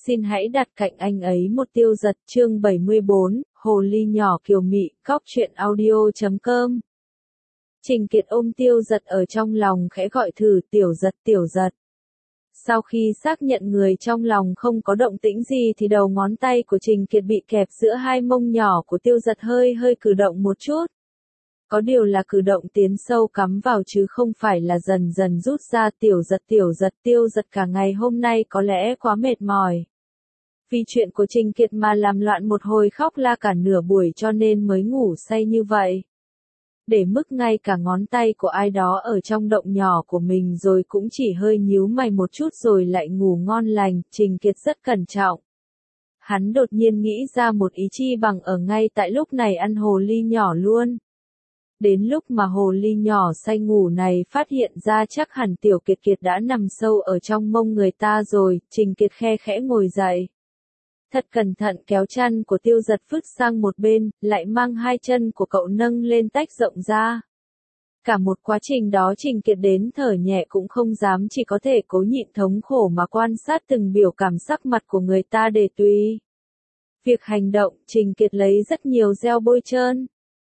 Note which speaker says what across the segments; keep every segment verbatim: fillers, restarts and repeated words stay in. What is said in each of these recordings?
Speaker 1: Xin hãy đặt cạnh anh ấy một Tiêu Dật chương bảy mươi bốn, Hồ ly nhỏ kiều mị, cóc truyện audio chấm com. Trình Kiệt ôm Tiêu Dật ở trong lòng khẽ gọi thử Tiểu Dật Tiểu Dật. Sau khi xác nhận người trong lòng không có động tĩnh gì thì đầu ngón tay của Trình Kiệt bị kẹp giữa hai mông nhỏ của Tiêu Dật hơi hơi cử động một chút. Có điều là cử động tiến sâu cắm vào chứ không phải là dần dần rút ra. Tiểu Dật Tiểu Dật Tiêu Dật cả ngày hôm nay có lẽ quá mệt mỏi. Vì chuyện của Trình Kiệt mà làm loạn một hồi khóc la cả nửa buổi cho nên mới ngủ say như vậy. Để mức ngay cả ngón tay của ai đó ở trong động nhỏ của mình rồi cũng chỉ hơi nhíu mày một chút rồi lại ngủ ngon lành, Trình Kiệt rất cẩn trọng. Hắn đột nhiên nghĩ ra một ý chi bằng ở ngay tại lúc này ăn hồ ly nhỏ luôn. Đến lúc mà hồ ly nhỏ say ngủ này phát hiện ra chắc hẳn Tiểu Kiệt Kiệt đã nằm sâu ở trong mông người ta rồi, Trình Kiệt khe khẽ ngồi dậy. Thật cẩn thận kéo chăn của Tiêu Dật vứt sang một bên, lại mang hai chân của cậu nâng lên tách rộng ra. Cả một quá trình đó Trình Kiệt đến thở nhẹ cũng không dám, chỉ có thể cố nhịn thống khổ mà quan sát từng biểu cảm sắc mặt của người ta để tùy. Việc hành động, Trình Kiệt lấy rất nhiều gel bôi trơn.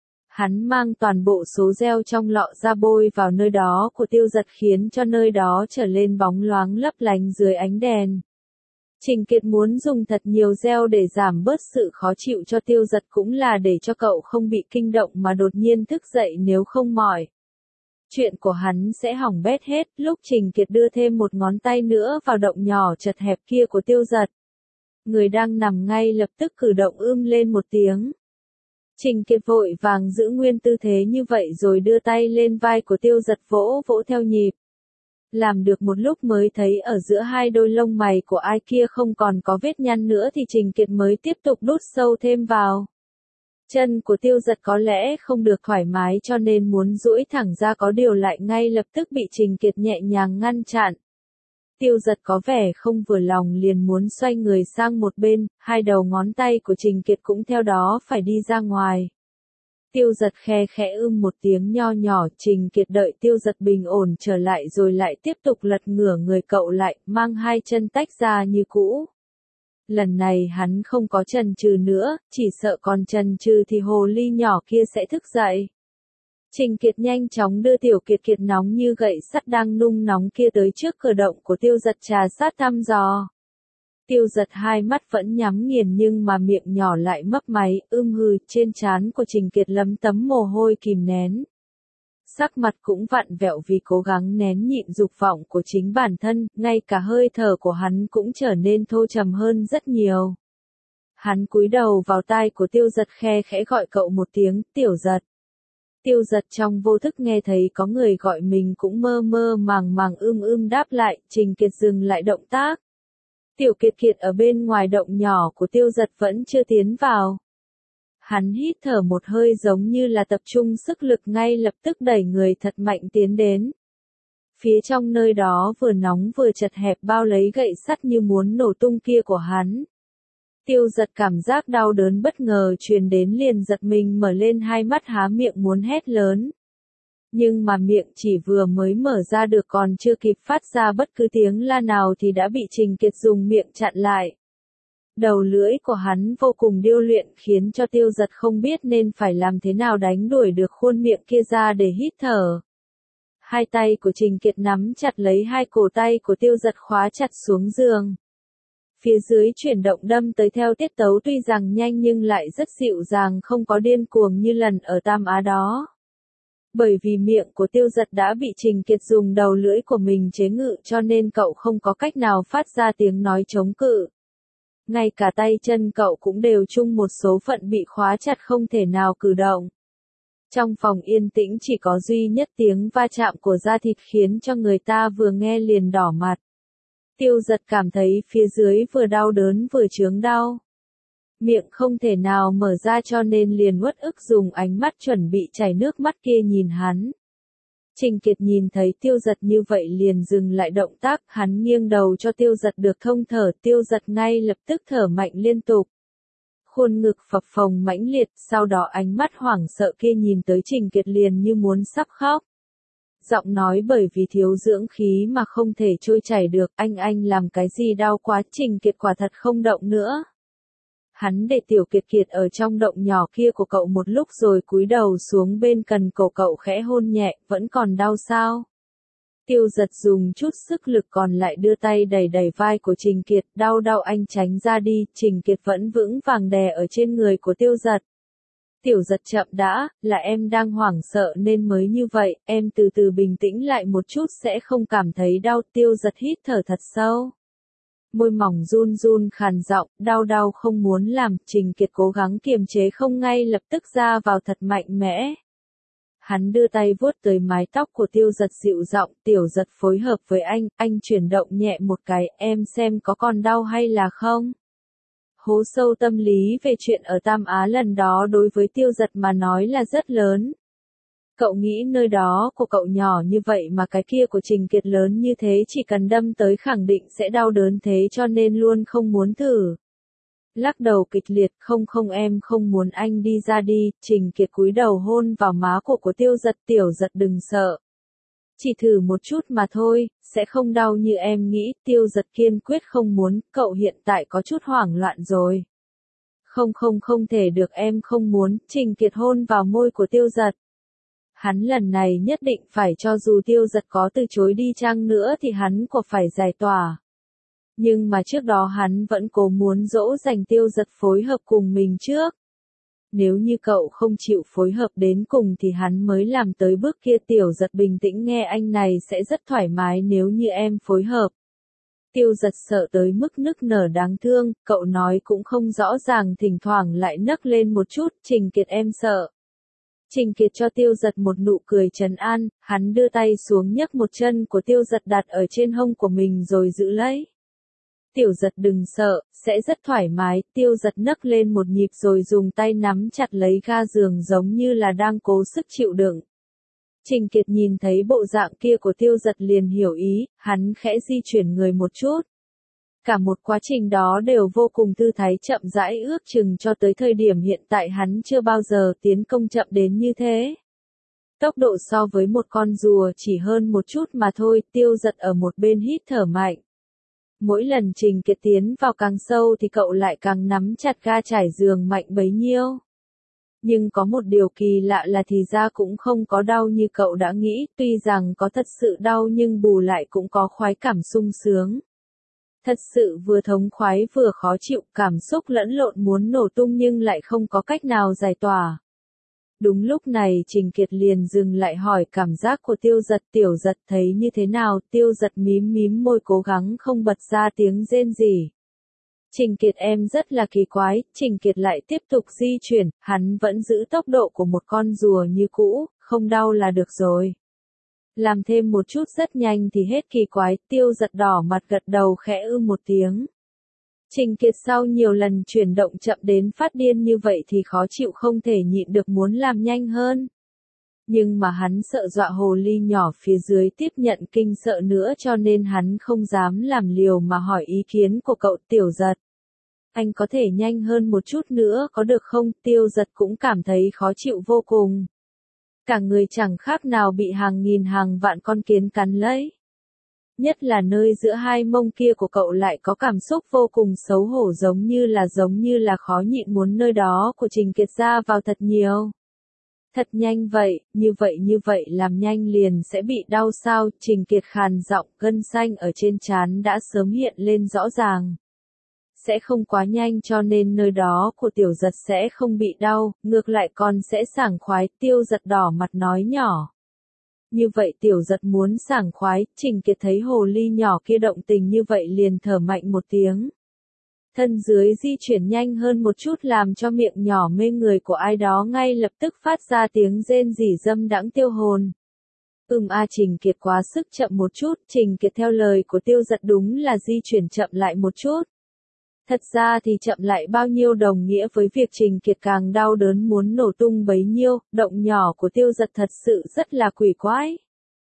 Speaker 1: Hắn mang toàn bộ số gel trong lọ ra bôi vào nơi đó của Tiêu Dật khiến cho nơi đó trở lên bóng loáng lấp lánh dưới ánh đèn. Trình Kiệt muốn dùng thật nhiều gel để giảm bớt sự khó chịu cho Tiêu Dật cũng là để cho cậu không bị kinh động mà đột nhiên thức dậy nếu không mỏi. Chuyện của hắn sẽ hỏng bét hết. Lúc Trình Kiệt đưa thêm một ngón tay nữa vào động nhỏ chật hẹp kia của Tiêu Dật. Người đang nằm ngay lập tức cử động ưm lên một tiếng. Trình Kiệt vội vàng giữ nguyên tư thế như vậy rồi đưa tay lên vai của Tiêu Dật vỗ vỗ theo nhịp. Làm được một lúc mới thấy ở giữa hai đôi lông mày của ai kia không còn có vết nhăn nữa thì Trình Kiệt mới tiếp tục đút sâu thêm vào. Chân của Tiêu Dật có lẽ không được thoải mái cho nên muốn duỗi thẳng ra có điều lại ngay lập tức bị Trình Kiệt nhẹ nhàng ngăn chặn. Tiêu Dật có vẻ không vừa lòng liền muốn xoay người sang một bên, hai đầu ngón tay của Trình Kiệt cũng theo đó phải đi ra ngoài. Tiêu Dật khe khẽ ưm một tiếng nho nhỏ, Trình Kiệt đợi Tiêu Dật bình ổn trở lại rồi lại tiếp tục lật ngửa người cậu lại, mang hai chân tách ra như cũ. Lần này hắn không có chần chừ nữa, chỉ sợ còn chần chừ thì hồ ly nhỏ kia sẽ thức dậy. Trình Kiệt nhanh chóng đưa Tiểu Kiệt Kiệt nóng như gậy sắt đang nung nóng kia tới trước cửa động của Tiêu Dật trà sát thăm dò. Tiêu Dật hai mắt vẫn nhắm nghiền nhưng mà miệng nhỏ lại mấp máy, ưm hừ, trên trán của Trình Kiệt lấm tấm mồ hôi kìm nén. Sắc mặt cũng vặn vẹo vì cố gắng nén nhịn dục vọng của chính bản thân, ngay cả hơi thở của hắn cũng trở nên thô trầm hơn rất nhiều. Hắn cúi đầu vào tai của Tiêu Dật khe khẽ gọi cậu một tiếng, Tiểu Dật. Tiêu Dật trong vô thức nghe thấy có người gọi mình cũng mơ mơ màng màng ưm ưm đáp lại, Trình Kiệt dừng lại động tác. Tiểu Kiệt Kiệt ở bên ngoài động nhỏ của Tiêu Dật vẫn chưa tiến vào. Hắn hít thở một hơi giống như là tập trung sức lực ngay lập tức đẩy người thật mạnh tiến đến. Phía trong nơi đó vừa nóng vừa chật hẹp bao lấy gậy sắt như muốn nổ tung kia của hắn. Tiêu Dật cảm giác đau đớn bất ngờ truyền đến liền giật mình mở lên hai mắt há miệng muốn hét lớn. Nhưng mà miệng chỉ vừa mới mở ra được còn chưa kịp phát ra bất cứ tiếng la nào thì đã bị Trình Kiệt dùng miệng chặn lại. Đầu lưỡi của hắn vô cùng điêu luyện khiến cho Tiêu Dật không biết nên phải làm thế nào đánh đuổi được khuôn miệng kia ra để hít thở. Hai tay của Trình Kiệt nắm chặt lấy hai cổ tay của Tiêu Dật khóa chặt xuống giường. Phía dưới chuyển động đâm tới theo tiết tấu tuy rằng nhanh nhưng lại rất dịu dàng không có điên cuồng như lần ở Tam Á đó. Bởi vì miệng của Tiêu Dật đã bị Trình Kiệt dùng đầu lưỡi của mình chế ngự cho nên cậu không có cách nào phát ra tiếng nói chống cự. Ngay cả tay chân cậu cũng đều chung một số phận bị khóa chặt không thể nào cử động. Trong phòng yên tĩnh chỉ có duy nhất tiếng va chạm của da thịt khiến cho người ta vừa nghe liền đỏ mặt. Tiêu Dật cảm thấy phía dưới vừa đau đớn vừa chướng đau. Miệng không thể nào mở ra cho nên liền uất ức dùng ánh mắt chuẩn bị chảy nước mắt kia nhìn hắn. Trình Kiệt nhìn thấy Tiêu Dật như vậy liền dừng lại động tác, hắn nghiêng đầu cho Tiêu Dật được thông thở, Tiêu Dật ngay lập tức thở mạnh liên tục. Khuôn ngực phập phồng mãnh liệt, sau đó ánh mắt hoảng sợ kia nhìn tới Trình Kiệt liền như muốn sắp khóc. giọng nói bởi vì thiếu dưỡng khí mà không thể trôi chảy được, anh anh làm cái gì đau quá, Trình Kiệt quả thật không động nữa. Hắn để Tiểu Kiệt Kiệt ở trong động nhỏ kia của cậu một lúc rồi cúi đầu xuống bên cần cổ cậu khẽ hôn nhẹ, vẫn còn đau sao? Tiêu Giật dùng chút sức lực còn lại đưa tay đẩy đẩy vai của Trình Kiệt, đau đau anh tránh ra đi, Trình Kiệt vẫn vững vàng đè ở trên người của Tiêu Giật. Tiểu Giật chậm đã, là em đang hoảng sợ nên mới như vậy, em từ từ bình tĩnh lại một chút sẽ không cảm thấy đau. Tiêu Giật hít thở thật sâu. Môi mỏng run run khàn giọng, đau đau không muốn làm, Trình Kiệt cố gắng kiềm chế không ngay lập tức ra vào thật mạnh mẽ. Hắn đưa tay vuốt tới mái tóc của Tiêu Giật dịu giọng, Tiểu Giật phối hợp với anh, anh chuyển động nhẹ một cái, em xem có còn đau hay là không? Hố sâu tâm lý về chuyện ở Tam Á lần đó đối với Tiêu Giật mà nói là rất lớn. Cậu nghĩ nơi đó của cậu nhỏ như vậy mà cái kia của Trình Kiệt lớn như thế, chỉ cần đâm tới khẳng định sẽ đau đớn thế cho nên luôn không muốn thử. Lắc đầu kịch liệt, không không em không muốn, anh đi ra đi. Trình Kiệt cúi đầu hôn vào má cổ của Tiêu Giật, Tiểu Giật đừng sợ. Chỉ thử một chút mà thôi, sẽ không đau như em nghĩ. Tiêu Giật kiên quyết không muốn, cậu hiện tại có chút hoảng loạn rồi. Không không không thể được, em không muốn. Trình Kiệt hôn vào môi của Tiêu Giật. Hắn lần này nhất định phải, cho dù Tiêu Giật có từ chối đi chăng nữa thì hắn cũng phải giải tỏa. Nhưng mà trước đó hắn vẫn cố muốn dỗ dành Tiêu Giật phối hợp cùng mình trước. Nếu như cậu không chịu phối hợp đến cùng thì hắn mới làm tới bước kia. Tiểu Giật bình tĩnh nghe, anh này sẽ rất thoải mái nếu như em phối hợp. Tiêu Giật sợ tới mức nức nở đáng thương, cậu nói cũng không rõ ràng, thỉnh thoảng lại nấc lên một chút, Trình Kiệt em sợ. Trình Kiệt cho Tiêu Giật một nụ cười trấn an, hắn đưa tay xuống nhấc một chân của Tiêu Giật đặt ở trên hông của mình rồi giữ lấy. Tiểu Giật đừng sợ, sẽ rất thoải mái. Tiêu Giật nấc lên một nhịp rồi dùng tay nắm chặt lấy ga giường giống như là đang cố sức chịu đựng. Trình Kiệt nhìn thấy bộ dạng kia của Tiêu Giật liền hiểu ý, hắn khẽ di chuyển người một chút. Cả một quá trình đó đều vô cùng thư thái chậm rãi, ước chừng cho tới thời điểm hiện tại hắn chưa bao giờ tiến công chậm đến như thế. Tốc độ so với một con rùa chỉ hơn một chút mà thôi. Tiêu Giật ở một bên hít thở mạnh. Mỗi lần Trình Kiệt tiến vào càng sâu thì cậu lại càng nắm chặt ga trải giường mạnh bấy nhiêu. Nhưng có một điều kỳ lạ là thì ra cũng không có đau như cậu đã nghĩ, tuy rằng có thật sự đau nhưng bù lại cũng có khoái cảm sung sướng. Thật sự vừa thống khoái vừa khó chịu, cảm xúc lẫn lộn muốn nổ tung nhưng lại không có cách nào giải tỏa. Đúng lúc này Trình Kiệt liền dừng lại hỏi cảm giác của Tiêu Giật. Tiểu Giật thấy như thế nào? Tiêu Giật mím mím môi cố gắng không bật ra tiếng rên rỉ. Trình Kiệt em rất là kỳ quái. Trình Kiệt lại tiếp tục di chuyển, hắn vẫn giữ tốc độ của một con rùa như cũ, không đau là được rồi. Làm thêm một chút rất nhanh thì hết kỳ quái. Tiêu Giật đỏ mặt gật đầu khẽ ư một tiếng. Trình Kiệt sau nhiều lần chuyển động chậm đến phát điên như vậy thì khó chịu không thể nhịn được muốn làm nhanh hơn. Nhưng mà hắn sợ dọa hồ ly nhỏ phía dưới tiếp nhận kinh sợ nữa cho nên hắn không dám làm liều mà hỏi ý kiến của cậu. Tiểu Giật, anh có thể nhanh hơn một chút nữa có được không? Tiêu Giật cũng cảm thấy khó chịu vô cùng. Cả người chẳng khác nào bị hàng nghìn hàng vạn con kiến cắn lấy. Nhất là nơi giữa hai mông kia của cậu lại có cảm xúc vô cùng xấu hổ, giống như là giống như là khó nhịn muốn nơi đó của Trình Kiệt ra vào thật nhiều. Thật nhanh vậy, như vậy như vậy làm nhanh liền sẽ bị đau sao? Trình Kiệt khàn giọng, gân xanh ở trên trán đã sớm hiện lên rõ ràng. Sẽ không quá nhanh cho nên nơi đó của Tiểu Giật sẽ không bị đau, ngược lại còn sẽ sảng khoái. Tiêu Giật đỏ mặt nói nhỏ. Như vậy Tiểu Giật muốn sảng khoái. Trình Kiệt thấy hồ ly nhỏ kia động tình như vậy liền thở mạnh một tiếng. Thân dưới di chuyển nhanh hơn một chút làm cho miệng nhỏ mê người của ai đó ngay lập tức phát ra tiếng rên rỉ dâm đãng tiêu hồn. Ừm a Trình Kiệt quá sức chậm một chút. Trình Kiệt theo lời của Tiêu Giật đúng là di chuyển chậm lại một chút. Thật ra thì chậm lại bao nhiêu đồng nghĩa với việc Trình Kiệt càng đau đớn muốn nổ tung bấy nhiêu. Động nhỏ của Tiêu Giật thật sự rất là quỷ quái.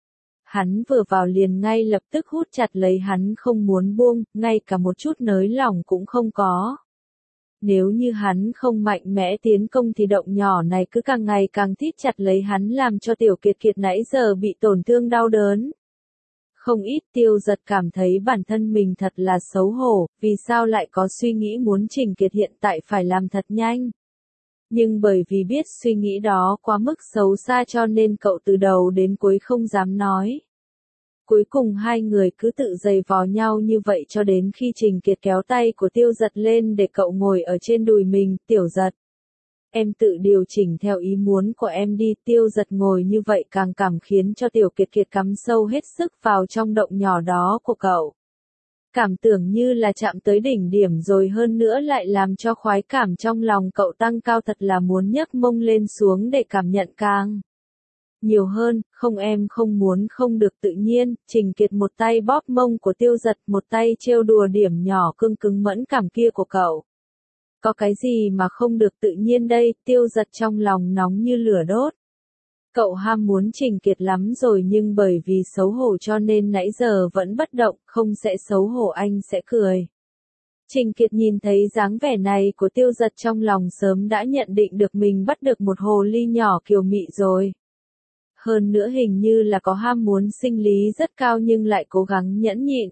Speaker 1: Hắn vừa vào liền ngay lập tức hút chặt lấy hắn không muốn buông, ngay cả một chút nới lỏng cũng không có. Nếu như hắn không mạnh mẽ tiến công thì động nhỏ này cứ càng ngày càng thít chặt lấy hắn làm cho Tiểu Kiệt Kiệt nãy giờ bị tổn thương đau đớn. Không ít Tiêu Giật cảm thấy bản thân mình thật là xấu hổ, vì sao lại có suy nghĩ muốn Trình Kiệt hiện tại phải làm thật nhanh. Nhưng bởi vì biết suy nghĩ đó quá mức xấu xa cho nên cậu từ đầu đến cuối không dám nói. Cuối cùng hai người cứ tự giày vò nhau như vậy cho đến khi Trình Kiệt kéo tay của Tiêu Giật lên để cậu ngồi ở trên đùi mình. Tiểu Giật, em tự điều chỉnh theo ý muốn của em đi. Tiêu Giật ngồi như vậy càng cảm khiến cho Tiểu Kiệt Kiệt cắm sâu hết sức vào trong động nhỏ đó của cậu. Cảm tưởng như là chạm tới đỉnh điểm rồi, hơn nữa lại làm cho khoái cảm trong lòng cậu tăng cao, thật là muốn nhấc mông lên xuống để cảm nhận càng nhiều hơn. Không, em không muốn, không được tự nhiên. Trình Kiệt một tay bóp mông của Tiêu Giật, một tay trêu đùa điểm nhỏ cưng cứng mẫn cảm kia của cậu. Có cái gì mà không được tự nhiên đây? Tiêu Giật trong lòng nóng như lửa đốt. Cậu ham muốn Trình Kiệt lắm rồi nhưng bởi vì xấu hổ cho nên nãy giờ vẫn bất động, không sẽ xấu hổ anh sẽ cười. Trình Kiệt nhìn thấy dáng vẻ này của Tiêu Giật trong lòng sớm đã nhận định được mình bắt được một hồ ly nhỏ kiều mị rồi. Hơn nữa hình như là có ham muốn sinh lý rất cao nhưng lại cố gắng nhẫn nhịn.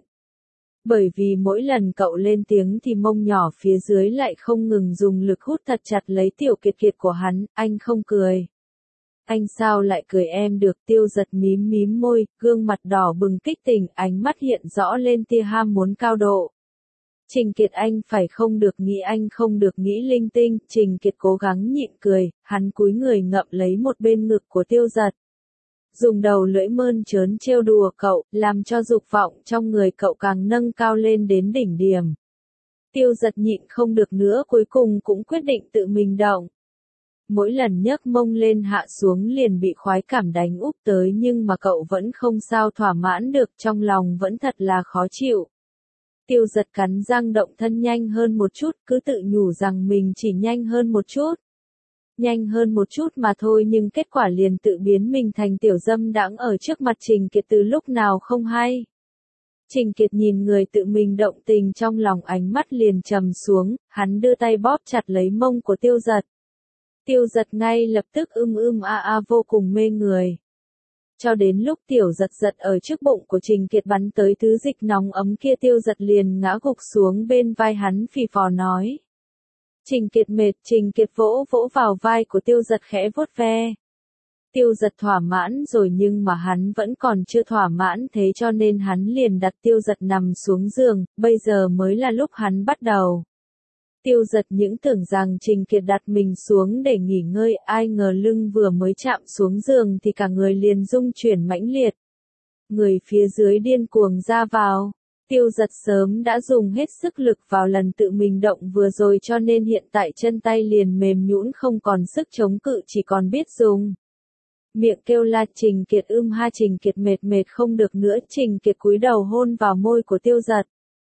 Speaker 1: Bởi vì mỗi lần cậu lên tiếng thì mông nhỏ phía dưới lại không ngừng dùng lực hút thật chặt lấy Tiểu Kiệt Kiệt của hắn. Anh không cười. Anh sao lại cười em được? Tiêu Giật mím mím môi, gương mặt đỏ bừng kích tình, ánh mắt hiện rõ lên tia ham muốn cao độ. Trình Kiệt, anh phải không được nghĩ, anh không được nghĩ linh tinh. Trình Kiệt cố gắng nhịn cười, hắn cúi người ngậm lấy một bên ngực của Tiêu Giật. Dùng đầu lưỡi mơn trớn trêu đùa cậu, làm cho dục vọng trong người cậu càng nâng cao lên đến đỉnh điểm. Tiêu Giật nhịn không được nữa, cuối cùng cũng quyết định tự mình động. Mỗi lần nhấc mông lên hạ xuống liền bị khoái cảm đánh úp tới nhưng mà cậu vẫn không sao thỏa mãn được, trong lòng vẫn thật là khó chịu. Tiêu Giật cắn răng động thân nhanh hơn một chút, cứ tự nhủ rằng mình chỉ nhanh hơn một chút. Nhanh hơn một chút mà thôi nhưng kết quả liền tự biến mình thành tiểu dâm đãng ở trước mặt Trình Kiệt từ lúc nào không hay. Trình Kiệt nhìn người tự mình động tình trong lòng, ánh mắt liền trầm xuống, hắn đưa tay bóp chặt lấy mông của Tiêu Giật. Tiêu Giật ngay lập tức ưm ưm a a vô cùng mê người. Cho đến lúc Tiểu Giật giật ở trước bụng của Trình Kiệt bắn tới thứ dịch nóng ấm kia, Tiêu Giật liền ngã gục xuống bên vai hắn phì phò nói. Trình Kiệt mệt. Trình Kiệt vỗ vỗ vào vai của Tiêu Giật khẽ vuốt ve. Tiêu Giật thỏa mãn rồi nhưng mà hắn vẫn còn chưa thỏa mãn, thế cho nên hắn liền đặt Tiêu Giật nằm xuống giường, bây giờ mới là lúc hắn bắt đầu. Tiêu Giật những tưởng rằng Trình Kiệt đặt mình xuống để nghỉ ngơi, ai ngờ lưng vừa mới chạm xuống giường thì cả người liền rung chuyển mãnh liệt. Người phía dưới điên cuồng ra vào. Tiêu Giật sớm đã dùng hết sức lực vào lần tự mình động vừa rồi cho nên hiện tại chân tay liền mềm nhũn không còn sức chống cự, chỉ còn biết dùng miệng kêu la. Trình Kiệt ưm ha. Trình Kiệt mệt mệt không được nữa. Trình Kiệt cúi đầu hôn vào môi của Tiêu Giật.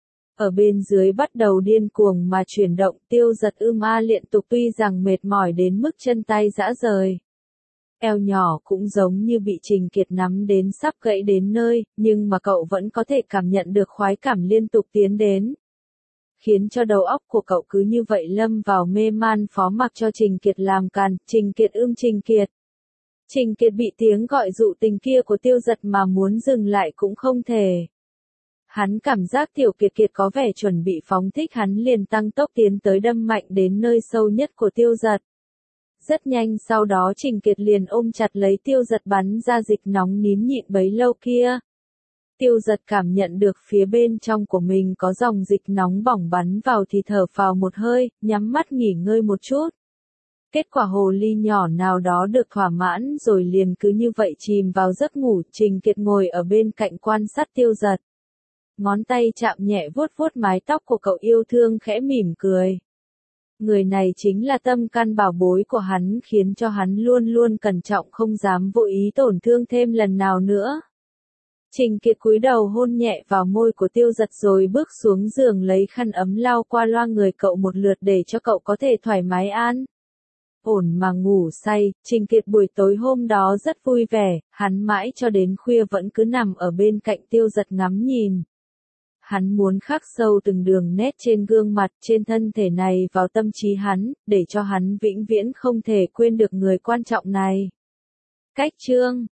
Speaker 1: Ở bên dưới bắt đầu điên cuồng mà chuyển động. Tiêu Giật ưm a liên tục, tuy rằng mệt mỏi đến mức chân tay rã rời. Eo nhỏ cũng giống như bị Trình Kiệt nắm đến sắp gãy đến nơi, nhưng mà cậu vẫn có thể cảm nhận được khoái cảm liên tục tiến đến. Khiến cho đầu óc của cậu cứ như vậy lâm vào mê man, phó mặc cho Trình Kiệt làm càn. Trình Kiệt ưm Trình Kiệt. Trình Kiệt bị tiếng gọi dụ tình kia của Tiêu Giật mà muốn dừng lại cũng không thể. Hắn cảm giác Tiểu Kiệt Kiệt có vẻ chuẩn bị phóng thích, hắn liền tăng tốc tiến tới đâm mạnh đến nơi sâu nhất của Tiêu Giật. Rất nhanh sau đó Trình Kiệt liền ôm chặt lấy Tiêu Giật bắn ra dịch nóng nín nhịn bấy lâu kia. Tiêu Giật cảm nhận được phía bên trong của mình có dòng dịch nóng bỏng bắn vào thì thở phào một hơi, nhắm mắt nghỉ ngơi một chút. Kết quả hồ ly nhỏ nào đó được thỏa mãn rồi liền cứ như vậy chìm vào giấc ngủ. Trình Kiệt ngồi ở bên cạnh quan sát Tiêu Giật. Ngón tay chạm nhẹ vuốt vuốt mái tóc của cậu, yêu thương khẽ mỉm cười. Người này chính là tâm can bảo bối của hắn, khiến cho hắn luôn luôn cẩn trọng không dám vô ý tổn thương thêm lần nào nữa. Trình Kiệt cúi đầu hôn nhẹ vào môi của Tiêu Giật rồi bước xuống giường lấy khăn ấm lau qua loa người cậu một lượt để cho cậu có thể thoải mái an ổn mà ngủ say. Trình Kiệt buổi tối hôm đó rất vui vẻ, hắn mãi cho đến khuya vẫn cứ nằm ở bên cạnh Tiêu Giật ngắm nhìn. hắn muốn khắc sâu từng đường nét trên gương mặt, trên thân thể này vào tâm trí hắn, để cho hắn vĩnh viễn không thể quên được người quan trọng này. Cách chương